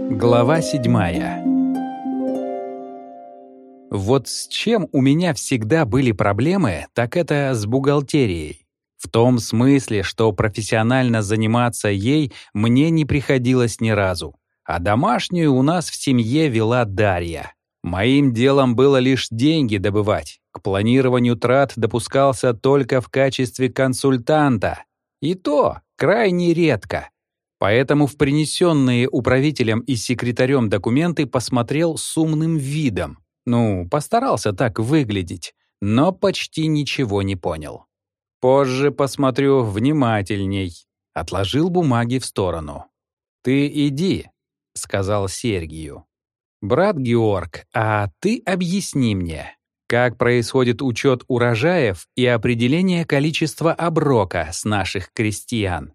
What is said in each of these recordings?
Глава 7. Вот с чем у меня всегда были проблемы, так это с бухгалтерией. В том смысле, что профессионально заниматься ей мне не приходилось ни разу. А домашнюю у нас в семье вела Дарья. Моим делом было лишь деньги добывать. К планированию трат допускался только в качестве консультанта. И то крайне редко. Поэтому в принесенные управителем и секретарем документы посмотрел с умным видом. Постарался так выглядеть, но почти ничего не понял. Позже посмотрю внимательней. Отложил бумаги в сторону. «Ты иди», — сказал Сергию. «Брат Георг, а ты объясни мне, как происходит учет урожаев и определение количества оброка с наших крестьян?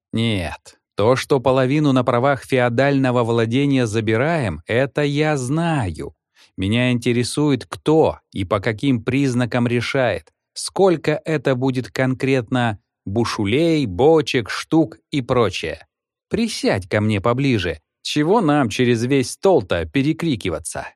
Нет, то, что половину на правах феодального владения забираем, это я знаю. Меня интересует, кто и по каким признакам решает, сколько это будет конкретно бушулей, бочек, штук и прочее. Присядь ко мне поближе, чего нам через весь стол-то перекрикиваться?»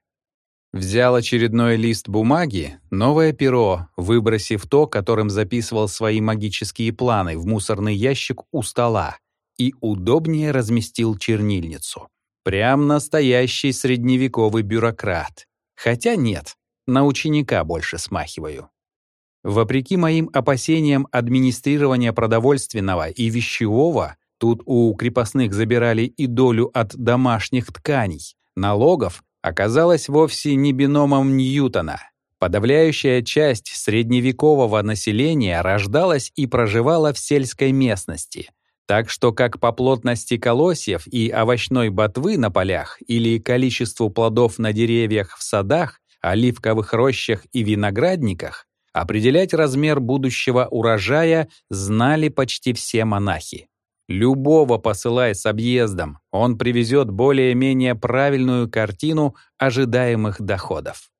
Взял очередной лист бумаги, новое перо, выбросив то, которым записывал свои магические планы, в мусорный ящик у стола, и удобнее разместил чернильницу. Прям настоящий средневековый бюрократ. Хотя нет, на ученика больше смахиваю. Вопреки моим опасениям администрирования продовольственного и вещевого, тут у крепостных забирали и долю от домашних тканей, налогов оказалось вовсе не биномом Ньютона. Подавляющая часть средневекового населения рождалась и проживала в сельской местности. Так что как по плотности колосьев и овощной ботвы на полях или количеству плодов на деревьях в садах, оливковых рощах и виноградниках, определять размер будущего урожая знали почти все монахи. Любого посылай с объездом, он привезет более-менее правильную картину ожидаемых доходов.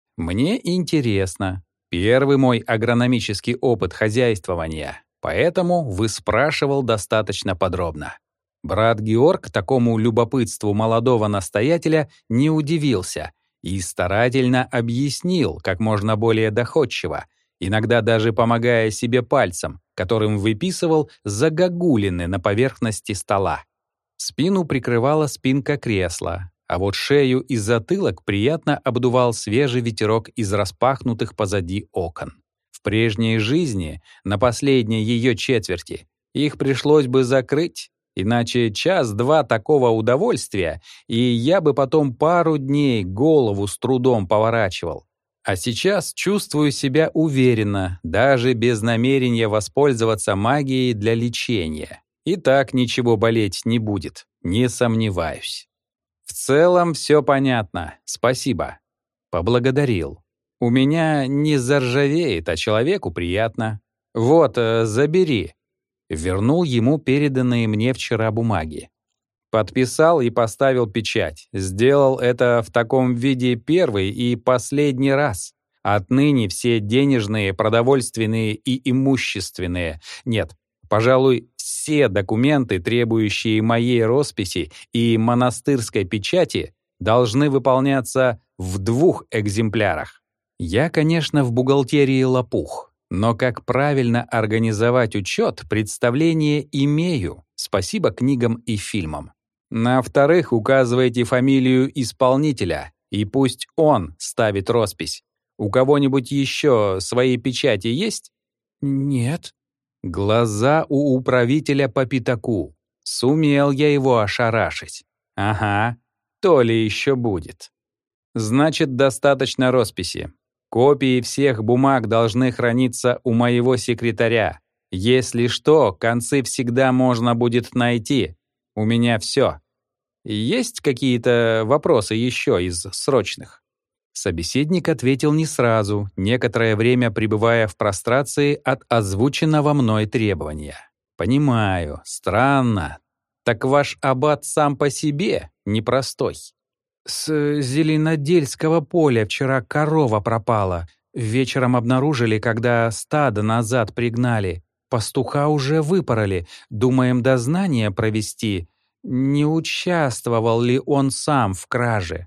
Мне интересно. Первый мой агрономический опыт хозяйствования. Поэтому выспрашивал достаточно подробно. Брат Георг такому любопытству молодого настоятеля не удивился и старательно объяснил как можно более доходчиво, иногда даже помогая себе пальцем, которым выписывал загогулины на поверхности стола. Спину прикрывала спинка кресла, а вот шею и затылок приятно обдувал свежий ветерок из распахнутых позади окон. В прежней жизни, на последней ее четверти, их пришлось бы закрыть, иначе час-два такого удовольствия, и я бы потом пару дней голову с трудом поворачивал. А сейчас чувствую себя уверенно, даже без намерения воспользоваться магией для лечения. И так ничего болеть не будет, не сомневаюсь. В целом все понятно, спасибо. Поблагодарил. У меня не заржавеет, а человеку приятно. Вот, забери. Вернул ему переданные мне вчера бумаги. Подписал и поставил печать. Сделал это в таком виде первый и последний раз. Отныне все денежные, продовольственные и имущественные, нет, пожалуй, все документы, требующие моей росписи и монастырской печати, должны выполняться в 2 экземплярах. Я, конечно, в бухгалтерии лопух, но как правильно организовать учет, представление имею, спасибо книгам и фильмам. На вторых указывайте фамилию исполнителя, и пусть он ставит роспись. У кого-нибудь еще свои печати есть? Нет. Глаза у управителя по пятаку. Сумел я его ошарашить. Ага, то ли еще будет. Значит, достаточно росписи. Копии всех бумаг должны храниться у моего секретаря. Если что, концы всегда можно будет найти. У меня все. Есть какие-то вопросы еще из срочных?» Собеседник ответил не сразу, некоторое время пребывая в прострации от озвученного мной требования. «Понимаю, странно. Так ваш аббат сам по себе непростой. С Зеленодельского поля вчера корова пропала. Вечером обнаружили, когда стадо назад пригнали. Пастуха уже выпороли. Думаем дознание провести. Не участвовал ли он сам в краже?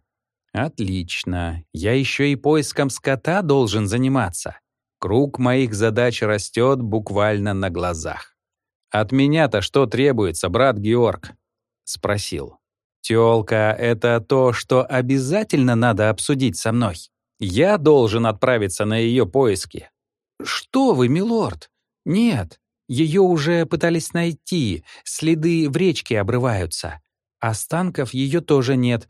Отлично. Я еще и поиском скота должен заниматься. Круг моих задач растет буквально на глазах. «От меня-то что требуется, брат Георг?» — спросил. «Тёлка — это то, что обязательно надо обсудить со мной. Я должен отправиться на ее поиски». «Что вы, милорд? Нет, ее уже пытались найти, следы в речке обрываются. Останков ее тоже нет.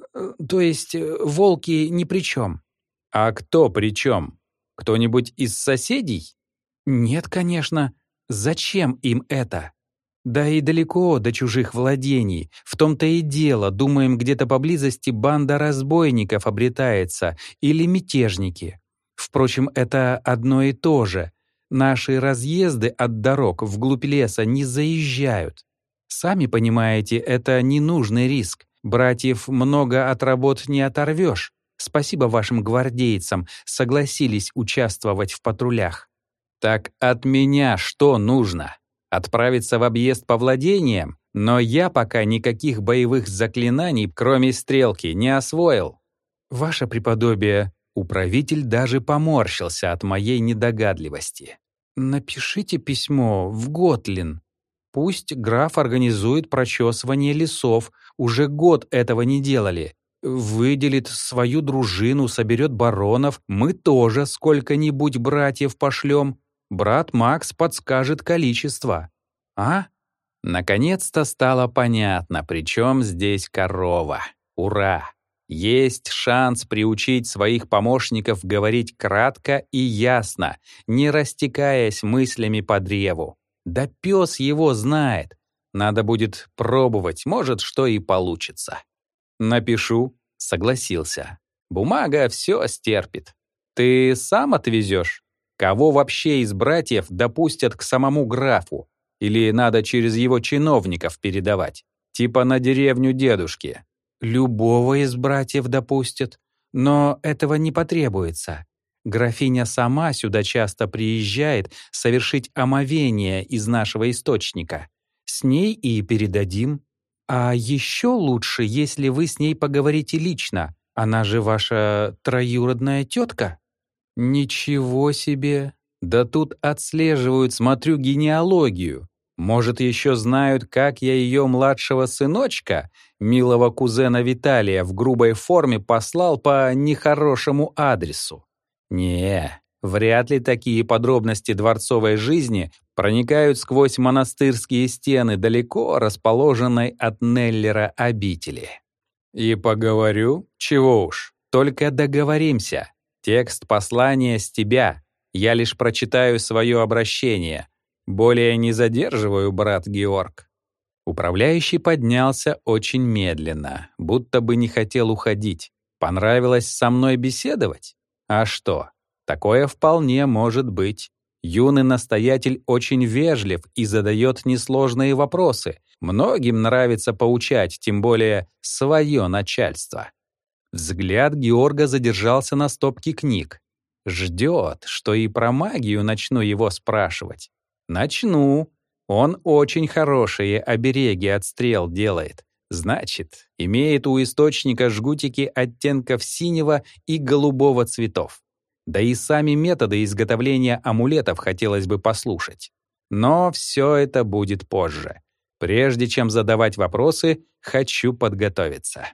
То есть волки ни при чем». «А кто при чем? Кто-нибудь из соседей?» «Нет, конечно. Зачем им это? Да и далеко до чужих владений. В том-то и дело, думаем, где-то поблизости банда разбойников обретается или мятежники. Впрочем, это одно и то же. Наши разъезды от дорог вглубь леса не заезжают. Сами понимаете, это ненужный риск. Братьев много от работ не оторвешь. Спасибо вашим гвардейцам, согласились участвовать в патрулях». «Так от меня что нужно? Отправиться в объезд по владениям? Но я пока никаких боевых заклинаний, кроме стрелки, не освоил». «Ваше преподобие», управитель даже поморщился от моей недогадливости. «Напишите письмо в Готлин. Пусть граф организует прочесывание лесов, уже год этого не делали. Выделит свою дружину, соберет баронов, мы тоже сколько-нибудь братьев пошлем. Брат Макс подскажет количество. А?» Наконец-то стало понятно, при чем здесь корова. Ура! Есть шанс приучить своих помощников говорить кратко и ясно, не растекаясь мыслями по древу. Да пес его знает. Надо будет пробовать, может, что и получится. «Напишу», — согласился. «Бумага все стерпит. Ты сам отвезешь? Кого вообще из братьев допустят к самому графу? Или надо через его чиновников передавать? Типа на деревню дедушки?» «Любого из братьев допустят, но этого не потребуется. Графиня сама сюда часто приезжает совершить омовение из нашего источника. С ней и передадим. А еще лучше, если вы с ней поговорите лично. Она же ваша троюродная тетка». «Ничего себе! Да тут отслеживают, смотрю, генеалогию. Может, еще знают, как я ее младшего сыночка, милого кузена Виталия, в грубой форме послал по нехорошему адресу. Не, вряд ли такие подробности дворцовой жизни проникают сквозь монастырские стены далеко расположенной от Неллера обители. И поговорю, чего уж, только договоримся. Текст послания с тебя. Я лишь прочитаю свое обращение. Более не задерживаю, брат Георг». Управляющий поднялся очень медленно, будто бы не хотел уходить. Понравилось со мной беседовать? А что? Такое вполне может быть. Юный настоятель очень вежлив и задает несложные вопросы. Многим нравится поучать, тем более свое начальство. Взгляд Георга задержался на стопке книг. Ждет, что и про магию начну его спрашивать. Начну. Он очень хорошие обереги от стрел делает. Значит, имеет у источника жгутики оттенков синего и голубого цветов. Да и сами методы изготовления амулетов хотелось бы послушать. Но все это будет позже. Прежде чем задавать вопросы, хочу подготовиться.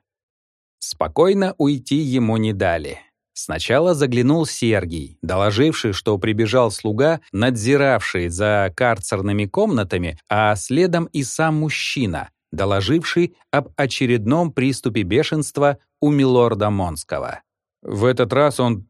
Спокойно уйти ему не дали. Сначала заглянул Сергий, доложивший, что прибежал слуга, надзиравший за карцерными комнатами, а следом и сам мужчина, доложивший об очередном приступе бешенства у милорда Монского. «В этот раз он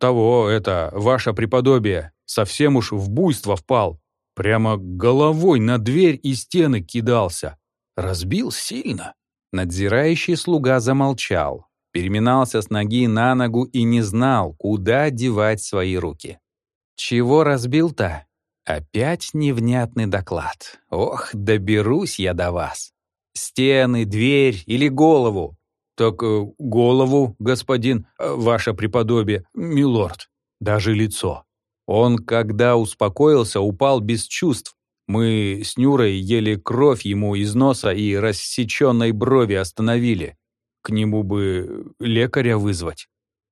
ваше преподобие, совсем уж в буйство впал. Прямо головой на дверь и стены кидался. Разбил сильно». Надзирающий слуга замолчал, переминался с ноги на ногу и не знал, куда девать свои руки. «Чего разбил-то?» Опять невнятный доклад. Ох, доберусь я до вас. Стены, дверь или голову? «Так голову, господин, ваше преподобие, милорд, даже лицо». Он, когда успокоился, упал без чувств. Мы с Нюрой еле кровь ему из носа и рассеченной брови остановили. К нему бы лекаря вызвать».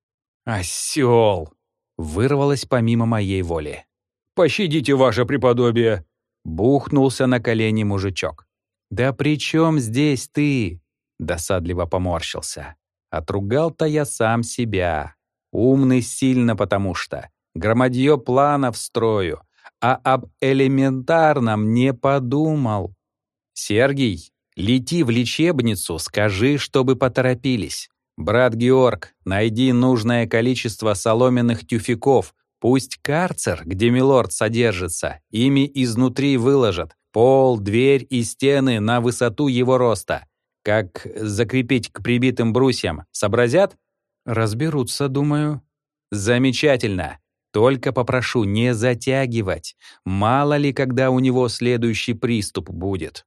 «Осёл!» — вырвалось помимо моей воли. «Пощадите, ваше преподобие!» — бухнулся на колени мужичок. «Да при чем здесь ты?» — досадливо поморщился. Отругал-то я сам себя. Умный сильно потому что. Громадье планов строю, а об элементарном не подумал. «Сергий, лети в лечебницу, скажи, чтобы поторопились. Брат Георг, найди нужное количество соломенных тюфяков. Пусть карцер, где милорд содержится, ими изнутри выложат. Пол, дверь и стены на высоту его роста. Как закрепить к прибитым брусьям, сообразят? Разберутся, думаю. Замечательно. Только попрошу не затягивать. Мало ли, когда у него следующий приступ будет.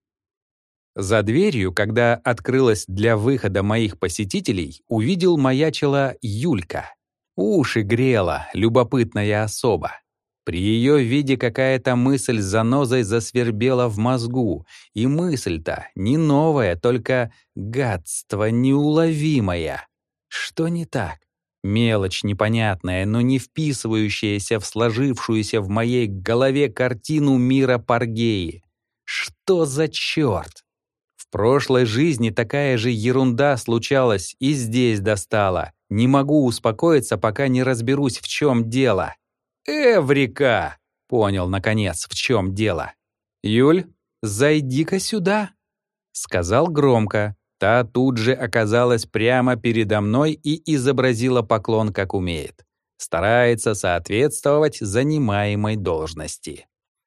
За дверью, когда открылась для выхода моих посетителей, увидел маячила Юлька. Уши грела, любопытная особа. При ее виде какая-то мысль с занозой засвербела в мозгу, и мысль-то не новая, только гадство неуловимое. Что не так? Мелочь непонятная, но не вписывающаяся в сложившуюся в моей голове картину мира Паргеи. Что за черт? В прошлой жизни такая же ерунда случалась и здесь достала. Не могу успокоиться, пока не разберусь, в чем дело. «Эврика!» — понял, наконец, в чем дело. «Юль, зайди-ка сюда!» — сказал громко. Та тут же оказалась прямо передо мной и изобразила поклон, как умеет. Старается соответствовать занимаемой должности.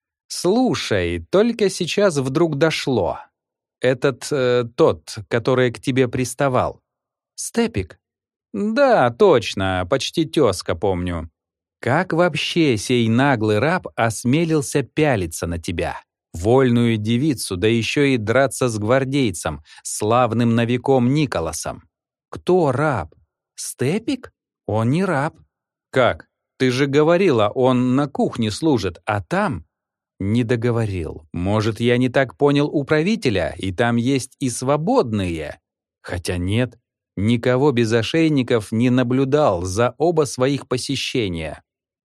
«Слушай, только сейчас вдруг дошло. Этот, тот, который к тебе приставал. Степик?» «Да, точно, почти тезка, помню. Как вообще сей наглый раб осмелился пялиться на тебя? Вольную девицу, да еще и драться с гвардейцем, славным новиком Николасом. Кто раб? Степик? Он не раб. Как? Ты же говорила, он на кухне служит, а там... Не договорил. Может, я не так понял управителя, и там есть и свободные? Хотя нет, никого без ошейников не наблюдал за оба своих посещения.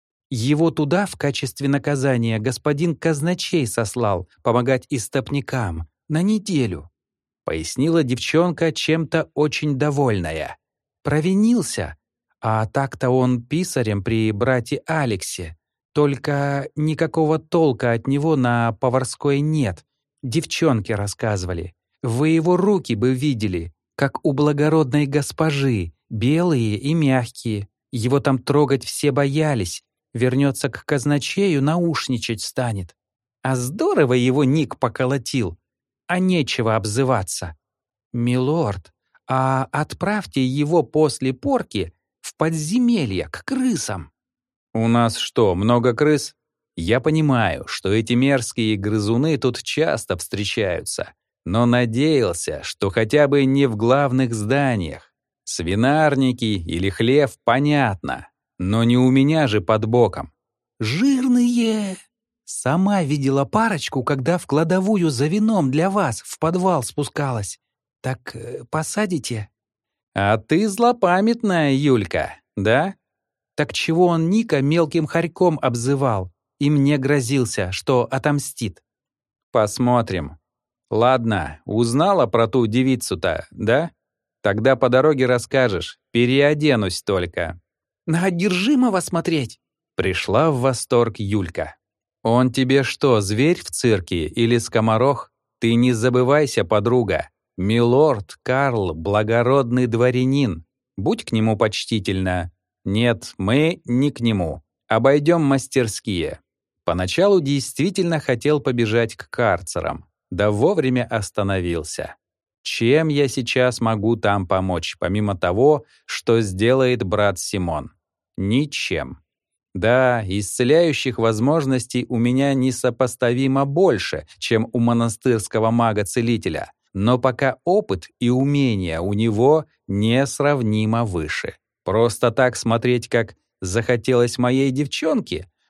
Его туда в качестве наказания господин казначей сослал помогать истопникам на неделю, пояснила девчонка, чем-то очень довольная. Провинился, а так-то он писарем при брате Алексе. Только никакого толка от него на поварской нет. Девчонки рассказывали. Вы его руки бы видели, как у благородной госпожи, белые и мягкие. Его там трогать все боялись. Вернется к казначею, наушничать станет. А здорово его Ник поколотил. А нечего обзываться. Милорд, а отправьте его после порки в подземелье к крысам. У нас что, много крыс? Я понимаю, что эти мерзкие грызуны тут часто встречаются, но надеялся, что хотя бы не в главных зданиях. Свинарники или хлев — понятно. Но не у меня же под боком. «Жирные!» Сама видела парочку, когда в кладовую за вином для вас в подвал спускалась. Так посадите? А ты злопамятная, Юлька, да? Так чего он Ника мелким хорьком обзывал и мне грозился, что отомстит? Посмотрим. Ладно, узнала про ту девицу-то, да? Тогда по дороге расскажешь, переоденусь только. На одержимого смотреть?» Пришла в восторг Юлька. «Он тебе что, зверь в цирке или скоморох? Ты не забывайся, подруга. Милорд Карл — благородный дворянин. Будь к нему почтительна. Нет, мы не к нему. Обойдем мастерские». Поначалу действительно хотел побежать к карцерам, да вовремя остановился. Чем я сейчас могу там помочь, помимо того, что сделает брат Симон? Ничем. Да, исцеляющих возможностей у меня несопоставимо больше, чем у монастырского мага-целителя, но пока опыт и умения у него несравнимо выше. Просто так смотреть, как захотелось моей девчонке,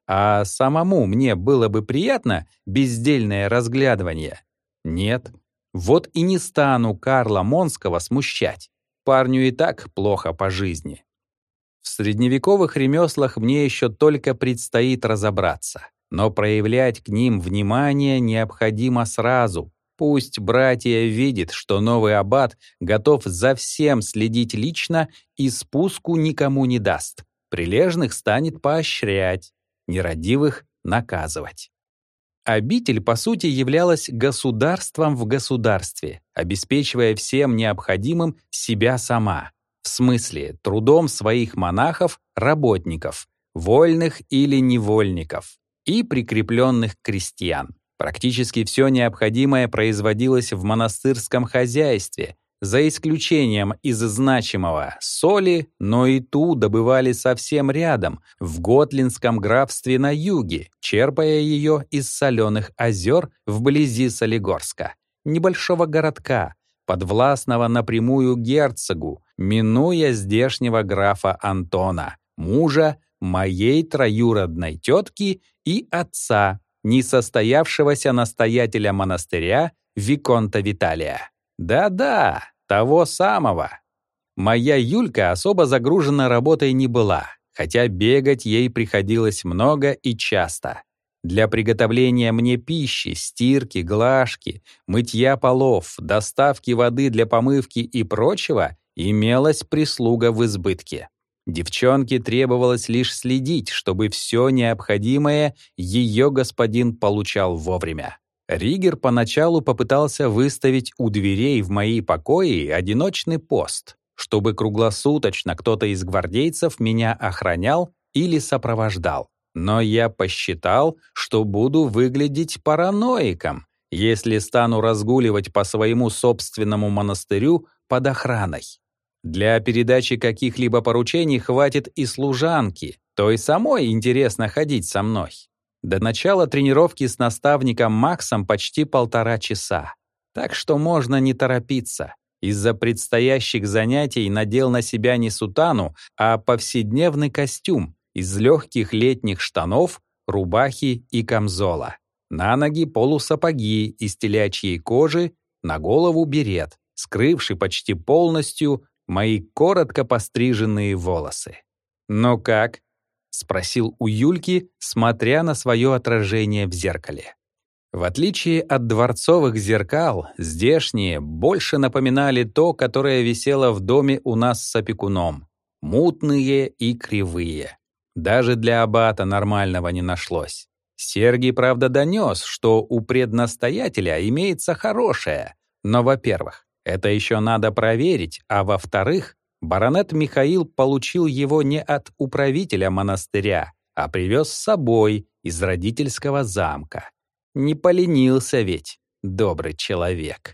А самому мне было бы приятно бездельное разглядывание? Нет. Вот и не стану Карла Монского смущать. Парню и так плохо по жизни. В средневековых ремеслах мне еще только предстоит разобраться, но проявлять к ним внимание необходимо сразу. Пусть братья видят, что новый аббат готов за всем следить лично и спуску никому не даст. Прилежных станет поощрять, нерадивых — наказывать. Обитель, по сути, являлась государством в государстве, обеспечивая всем необходимым себя сама. В смысле, трудом своих монахов-работников, вольных или невольников, и прикрепленных крестьян. Практически все необходимое производилось в монастырском хозяйстве, за исключением из значимого соли, но и ту добывали совсем рядом, в Готлинском графстве на юге, черпая ее из соленых озер вблизи Солигорска, небольшого городка, подвластного напрямую герцогу, минуя здешнего графа Антона, мужа моей троюродной тетки и отца, несостоявшегося настоятеля монастыря Виконта Виталия. Да-да, того самого. Моя Юлька особо загружена работой не была, хотя бегать ей приходилось много и часто. Для приготовления мне пищи, стирки, глажки, мытья полов, доставки воды для помывки и прочего имелась прислуга в избытке. Девчонке требовалось лишь следить, чтобы все необходимое ее господин получал вовремя. Ригер поначалу попытался выставить у дверей в мои покои одиночный пост, чтобы круглосуточно кто-то из гвардейцев меня охранял или сопровождал. Но я посчитал, что буду выглядеть параноиком, если стану разгуливать по своему собственному монастырю под охраной. Для передачи каких-либо поручений хватит и служанки, то и самой интересно ходить со мной. До начала тренировки с наставником Максом почти 1,5 часа. Так что можно не торопиться. Из-за предстоящих занятий надел на себя не сутану, а повседневный костюм из легких летних штанов, рубахи и камзола. На ноги полусапоги из телячьей кожи, на голову берет, скрывший почти полностью мои коротко постриженные волосы. «Ну как?» — спросил у Юльки, смотря на свое отражение в зеркале. В отличие от дворцовых зеркал, здешние больше напоминали то, которое висело в доме у нас с опекуном. Мутные и кривые. Даже для аббата нормального не нашлось. Сергий, правда, донес, что у преднастоятеля имеется хорошее, но, во-первых, это еще надо проверить, а во-вторых, баронет Михаил получил его не от управителя монастыря, а привез с собой из родительского замка. Не поленился ведь, добрый человек.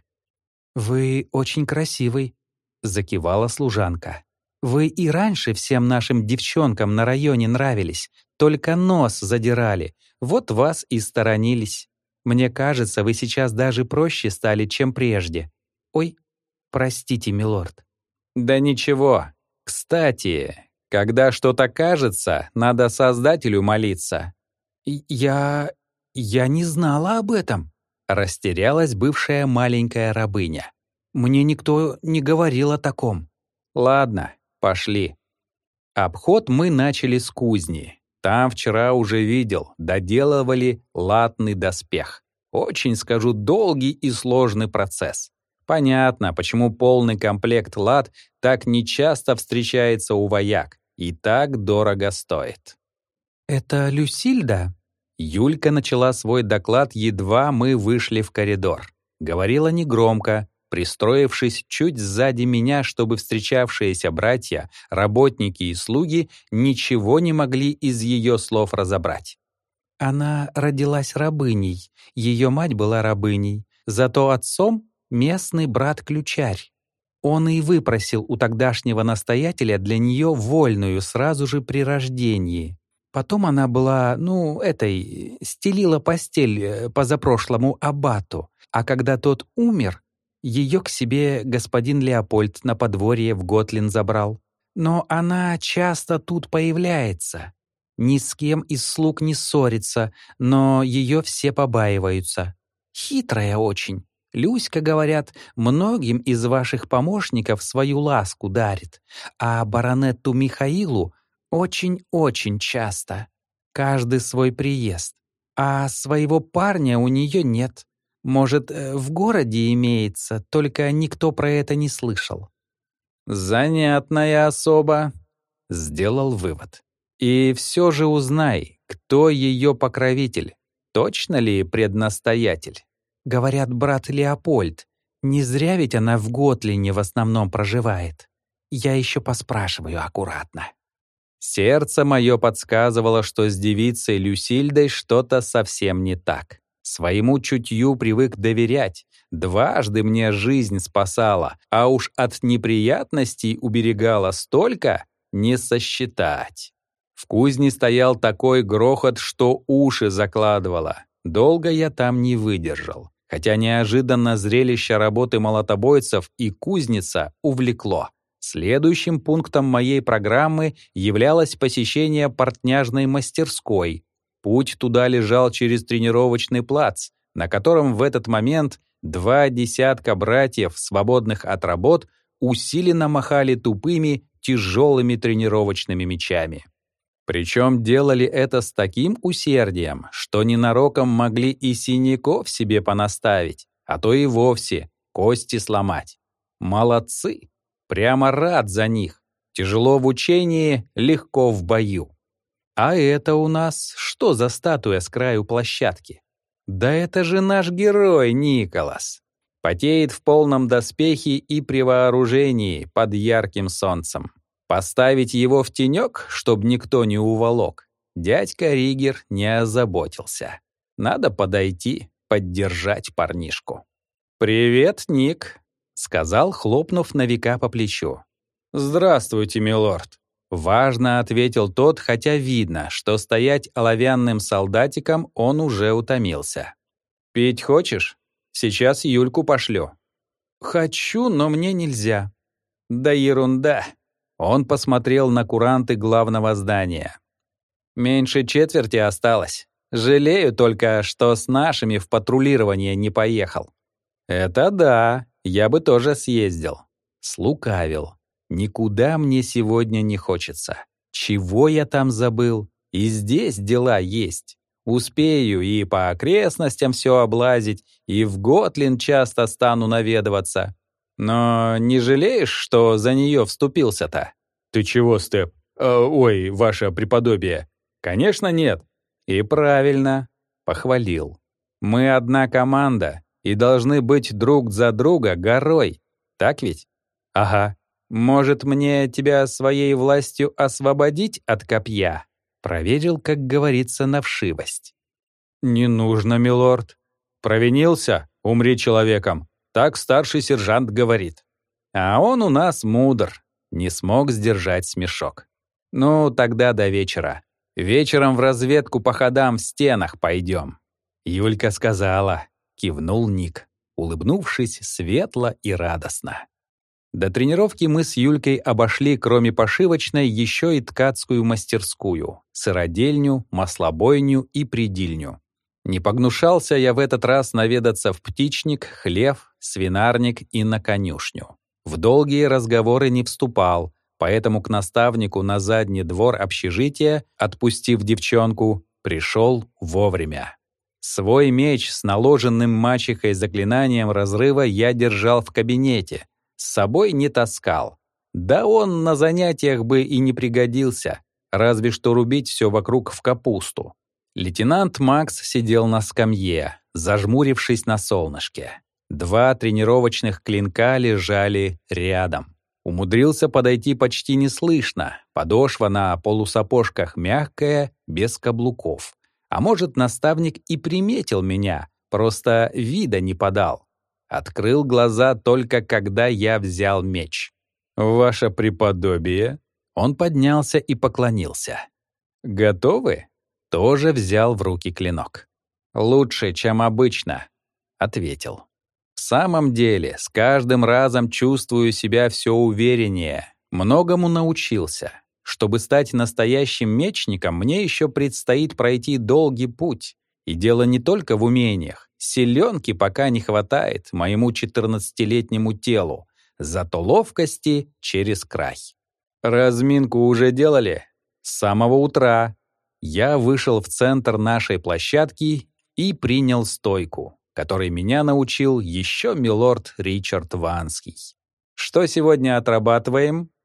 «Вы очень красивый», — закивала служанка. «Вы и раньше всем нашим девчонкам на районе нравились, только нос задирали, вот вас и сторонились. Мне кажется, вы сейчас даже проще стали, чем прежде. Ой, простите, милорд». «Да ничего. Кстати, когда что-то кажется, надо Создателю молиться». «Я не знала об этом», — растерялась бывшая маленькая рабыня. «Мне никто не говорил о таком». «Ладно, пошли». Обход мы начали с кузни. Там вчера уже видел, доделывали латный доспех. Очень, скажу, долгий и сложный процесс. Понятно, почему полный комплект лат так нечасто встречается у вояк и так дорого стоит. «Это Люсильда?» Юлька начала свой доклад, едва мы вышли в коридор. Говорила негромко, пристроившись чуть сзади меня, чтобы встречавшиеся братья, работники и слуги ничего не могли из ее слов разобрать. «Она родилась рабыней, ее мать была рабыней, зато отцом — местный брат-ключарь. Он и выпросил у тогдашнего настоятеля для нее вольную сразу же при рождении. Потом она была, стелила постель позапрошлому аббату, а когда тот умер, ее к себе господин Леопольд на подворье в Готлин забрал. Но она часто тут появляется. Ни с кем из слуг не ссорится, но ее все побаиваются. Хитрая очень. Люська, говорят, многим из ваших помощников свою ласку дарит, а баронетту Михаилу очень-очень часто. Каждый свой приезд. А своего парня у нее нет. Может, в городе имеется, только никто про это не слышал. «Занятная особа», — сделал вывод. «И все же узнай, кто ее покровитель. Точно ли преднастоятель?» Говорят, брат Леопольд. Не зря ведь она в Готлине в основном проживает. Я еще поспрашиваю аккуратно. Сердце мое подсказывало, что с девицей Люсильдой что-то совсем не так. Своему чутью привык доверять. Дважды мне жизнь спасала, а уж от неприятностей уберегала столько, не сосчитать. В кузне стоял такой грохот, что уши закладывало. Долго я там не выдержал, хотя неожиданно зрелище работы молотобойцев и кузница увлекло. Следующим пунктом моей программы являлось посещение портняжной мастерской. Путь туда лежал через тренировочный плац, на котором в этот момент 2 десятка братьев, свободных от работ, усиленно махали тупыми, тяжелыми тренировочными мечами. Причем делали это с таким усердием, что ненароком могли и синяков себе понаставить, а то и вовсе кости сломать. Молодцы! Прямо рад за них. Тяжело в учении, легко в бою. А это у нас что за статуя с краю площадки? Да это же наш герой Николас. Потеет в полном доспехе и при вооружении под ярким солнцем. Поставить его в тенек, чтобы никто не уволок, дядька Ригер не озаботился. Надо подойти, поддержать парнишку. «Привет, Ник», — сказал, хлопнув новика по плечу. «Здравствуйте, милорд», — важно ответил тот, хотя видно, что стоять оловянным солдатиком он уже утомился. «Пить хочешь? Сейчас Юльку пошлю». «Хочу, но мне нельзя». «Да ерунда». Он посмотрел на куранты главного здания. «Меньше четверти осталось. Жалею только, что с нашими в патрулирование не поехал». «Это да, я бы тоже съездил». Слукавил. «Никуда мне сегодня не хочется. Чего я там забыл? И здесь дела есть. Успею и по окрестностям все облазить, и в Готлин часто стану наведываться. Но не жалеешь, что за нее вступился-то?» «Ты чего, Степ? Ой, ваше преподобие». «Конечно нет». «И правильно», — похвалил. «Мы одна команда и должны быть друг за друга горой. Так ведь?» «Ага. Может, мне тебя своей властью освободить от копья?» Проверил, как говорится, на вшивость. «Не нужно, милорд. Провинился? Умри человеком. Так старший сержант говорит. А он у нас мудр». Не смог сдержать смешок. «Ну, тогда до вечера. Вечером в разведку по ходам в стенах пойдем». Юлька сказала, кивнул Ник, улыбнувшись светло и радостно. До тренировки мы с Юлькой обошли, кроме пошивочной, еще и ткацкую мастерскую, сыродельню, маслобойню и придильню. Не погнушался я в этот раз наведаться в птичник, хлев, свинарник и на конюшню. В долгие разговоры не вступал, поэтому к наставнику на задний двор общежития, отпустив девчонку, пришел вовремя. Свой меч с наложенным мачехой заклинанием разрыва я держал в кабинете, с собой не таскал. Да он на занятиях бы и не пригодился, разве что рубить все вокруг в капусту. Лейтенант Макс сидел на скамье, зажмурившись на солнышке. 2 тренировочных клинка лежали рядом. Умудрился подойти почти неслышно, подошва на полусапожках мягкая, без каблуков. А может, наставник и приметил меня, просто вида не подал. Открыл глаза только когда я взял меч. «Ваше преподобие?» Он поднялся и поклонился. «Готовы?» Тоже взял в руки клинок. «Лучше, чем обычно», — ответил. В самом деле, с каждым разом чувствую себя все увереннее, многому научился. Чтобы стать настоящим мечником, мне еще предстоит пройти долгий путь. И дело не только в умениях. Силенки пока не хватает моему 14-летнему телу, зато ловкости через край. Разминку уже делали? С самого утра. Я вышел в центр нашей площадки и принял стойку, которой меня научил еще милорд Ричард Ванский. Что сегодня отрабатываем?